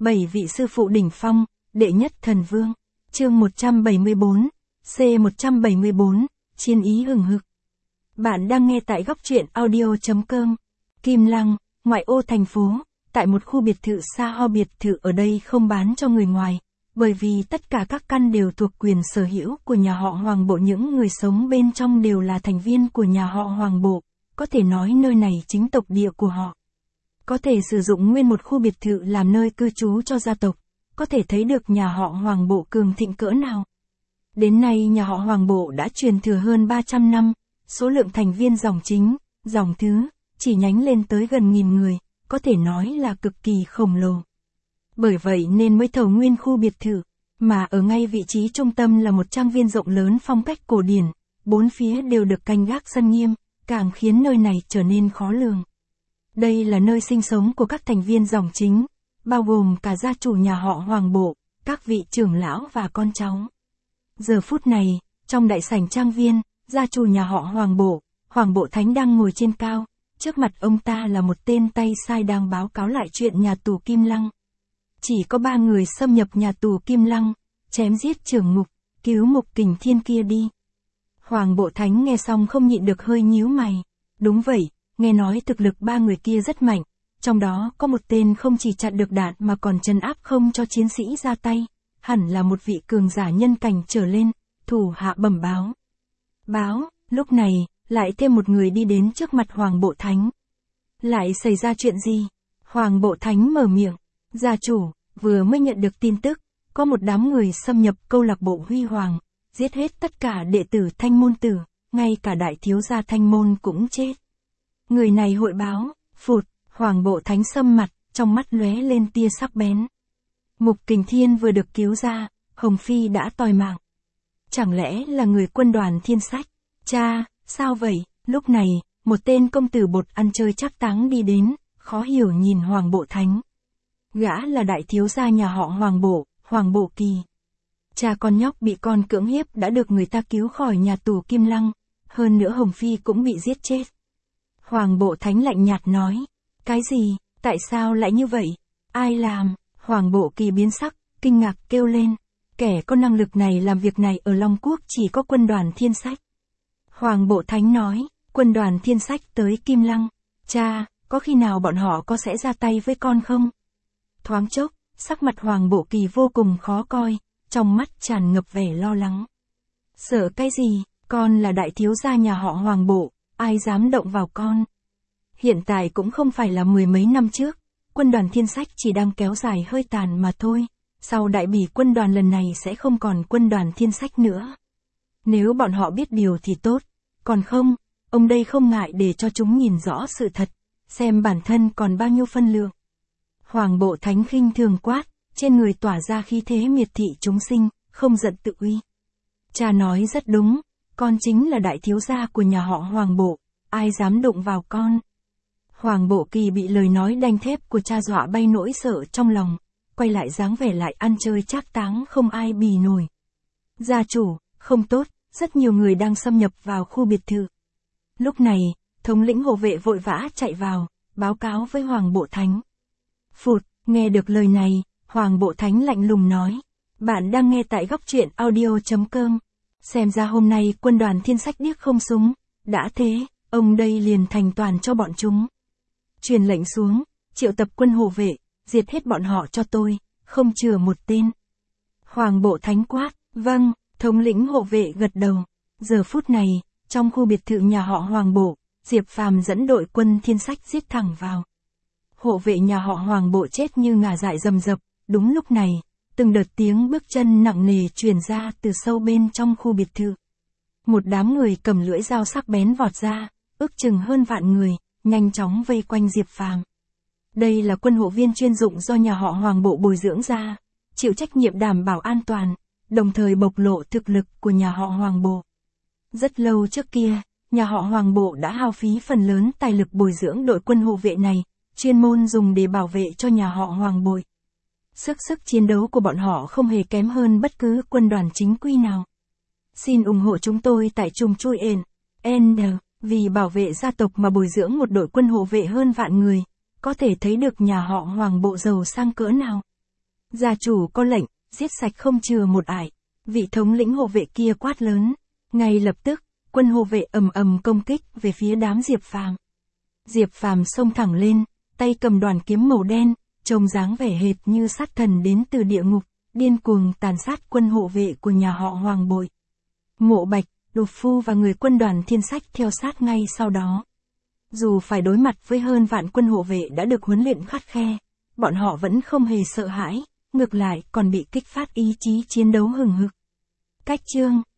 7 vị sư phụ đỉnh phong, đệ nhất thần vương. Chương 174, C174, chiến ý hừng hực. Bạn đang nghe tại góc truyện audio.com. Kim Lăng, ngoại ô thành phố, tại một khu biệt thự xa hoa. Biệt thự ở đây không bán cho người ngoài, bởi vì tất cả các căn đều thuộc quyền sở hữu của nhà họ Hoàng Bộ. Những người sống bên trong đều là thành viên của nhà họ Hoàng Bộ, có thể nói nơi này chính tộc địa của họ. Có thể sử dụng nguyên một khu biệt thự làm nơi cư trú cho gia tộc, có thể thấy được nhà họ Hoàng Bộ cường thịnh cỡ nào. Đến nay nhà họ Hoàng Bộ đã truyền thừa hơn 300 năm, số lượng thành viên dòng chính, dòng thứ, chỉ nhánh lên tới gần 1000 người, có thể nói là cực kỳ khổng lồ. Bởi vậy nên mới thầu nguyên khu biệt thự, mà ở ngay vị trí trung tâm là một trang viên rộng lớn phong cách cổ điển, bốn phía đều được canh gác sân nghiêm, càng khiến nơi này trở nên khó lường. Đây là nơi sinh sống của các thành viên dòng chính, bao gồm cả gia chủ nhà họ Hoàng Bộ, các vị trưởng lão và con cháu. Giờ phút này, trong đại sảnh trang viên, gia chủ nhà họ Hoàng Bộ Thánh đang ngồi trên cao, trước mặt ông ta là một tên tay sai đang báo cáo lại chuyện nhà tù Kim Lăng. Chỉ có 3 người xâm nhập nhà tù Kim Lăng, chém giết trưởng ngục, cứu Mục Kình Thiên kia đi. Hoàng Bộ Thánh nghe xong không nhịn được hơi nhíu mày. Đúng vậy, nghe nói thực lực 3 người kia rất mạnh, trong đó có một tên không chỉ chặn được đạn mà còn trấn áp không cho chiến sĩ ra tay, hẳn là một vị cường giả nhân cảnh trở lên. Thủ hạ bẩm báo. Lúc này, lại thêm một người đi đến trước mặt Hoàng Bộ Thánh. Lại xảy ra chuyện gì? Hoàng Bộ Thánh mở miệng. Gia chủ, vừa mới nhận được tin tức, có một đám người xâm nhập câu lạc bộ Huy Hoàng, giết hết tất cả đệ tử Thanh Môn Tử, ngay cả đại thiếu gia Thanh Môn cũng chết. Người này hội báo, phụt, Hoàng Bộ Thánh sâm mặt, trong mắt lóe lên tia sắc bén. Mục Kình Thiên vừa được cứu ra, Hồng Phi đã toi mạng. Chẳng lẽ là người quân đoàn Thiên Sách? Cha, sao vậy? Lúc này, một tên công tử bột ăn chơi trác táng đi đến, khó hiểu nhìn Hoàng Bộ Thánh. Gã là đại thiếu gia nhà họ Hoàng Bộ Kỳ. Cha con nhóc bị con cưỡng hiếp đã được người ta cứu khỏi nhà tù Kim Lăng, hơn nữa Hồng Phi cũng bị giết chết. Hoàng Bộ Thánh lạnh nhạt nói, cái gì, tại sao lại như vậy, ai làm? Hoàng Bộ Kỳ biến sắc, kinh ngạc kêu lên, kẻ có năng lực này làm việc này ở Long Quốc chỉ có quân đoàn Thiên Sách. Hoàng Bộ Thánh nói, quân đoàn Thiên Sách tới Kim Lăng, cha, có khi nào bọn họ có sẽ ra tay với con không? Thoáng chốc, sắc mặt Hoàng Bộ Kỳ vô cùng khó coi, trong mắt tràn ngập vẻ lo lắng. Sợ cái gì, con là đại thiếu gia nhà họ Hoàng Bộ, ai dám động vào con? Hiện tại cũng không phải là 10 mấy năm trước, quân đoàn Thiên Sách chỉ đang kéo dài hơi tàn mà thôi, sau đại bỉ quân đoàn lần này sẽ không còn quân đoàn Thiên Sách nữa. Nếu bọn họ biết điều thì tốt, còn không, ông đây không ngại để cho chúng nhìn rõ sự thật, xem bản thân còn bao nhiêu phân lượng. Hoàng Bộ Thánh khinh thường quát, trên người tỏa ra khí thế miệt thị chúng sinh, không giận tự uy. Cha nói rất đúng, con chính là đại thiếu gia của nhà họ Hoàng Bộ, ai dám đụng vào con? Hoàng Bộ Kỳ bị lời nói đanh thép của cha dọa bay nỗi sợ trong lòng, quay lại dáng vẻ lại ăn chơi trác táng không ai bì nổi. Gia chủ, không tốt, rất nhiều người đang xâm nhập vào khu biệt thự. Lúc này, thống lĩnh hộ vệ vội vã chạy vào, báo cáo với Hoàng Bộ Thánh. Phụt, nghe được lời này, Hoàng Bộ Thánh lạnh lùng nói, bạn đang nghe tại góc truyện audio.com. Xem ra hôm nay quân đoàn Thiên Sách điếc không súng, đã thế, ông đây liền thành toàn cho bọn chúng. Truyền lệnh xuống, triệu tập quân hộ vệ, diệt hết bọn họ cho tôi, không chừa một tên. Hoàng Bộ Thánh quát, vâng, thống lĩnh hộ vệ gật đầu. Giờ phút này, trong khu biệt thự nhà họ Hoàng Bộ, Diệp Phàm dẫn đội quân Thiên Sách giết thẳng vào. Hộ vệ nhà họ Hoàng Bộ chết như ngà dại rầm rập, đúng lúc này, từng đợt tiếng bước chân nặng nề truyền ra từ sâu bên trong khu biệt thự. Một đám người cầm lưỡi dao sắc bén vọt ra, ước chừng hơn vạn người, nhanh chóng vây quanh Diệp Phàm. Đây là quân hộ viên chuyên dụng do nhà họ Hoàng Bộ bồi dưỡng ra, chịu trách nhiệm đảm bảo an toàn, đồng thời bộc lộ thực lực của nhà họ Hoàng Bộ. Rất lâu trước kia, nhà họ Hoàng Bộ đã hao phí phần lớn tài lực bồi dưỡng đội quân hộ vệ này, chuyên môn dùng để bảo vệ cho nhà họ Hoàng Bộ. Sức chiến đấu của bọn họ không hề kém hơn bất cứ quân đoàn chính quy nào. Xin ủng hộ chúng tôi tại Trùng Chui N, vì bảo vệ gia tộc mà bồi dưỡng một đội quân hộ vệ hơn vạn người, có thể thấy được nhà họ Hoàng Bộ giàu sang cỡ nào. Gia chủ có lệnh, giết sạch không chừa một ải. Vị thống lĩnh hộ vệ kia quát lớn. Ngay lập tức, quân hộ vệ ầm ầm công kích về phía đám Diệp Phàm. Diệp Phàm xông thẳng lên, tay cầm đoàn kiếm màu đen, trông dáng vẻ hệt như sát thần đến từ địa ngục, điên cuồng tàn sát quân hộ vệ của nhà họ Hoàng Bội. Mộ Bạch, Đột Phu và người quân đoàn Thiên Sách theo sát ngay sau đó. Dù phải đối mặt với hơn vạn quân hộ vệ đã được huấn luyện khắt khe, bọn họ vẫn không hề sợ hãi, ngược lại còn bị kích phát ý chí chiến đấu hừng hực. Cách chương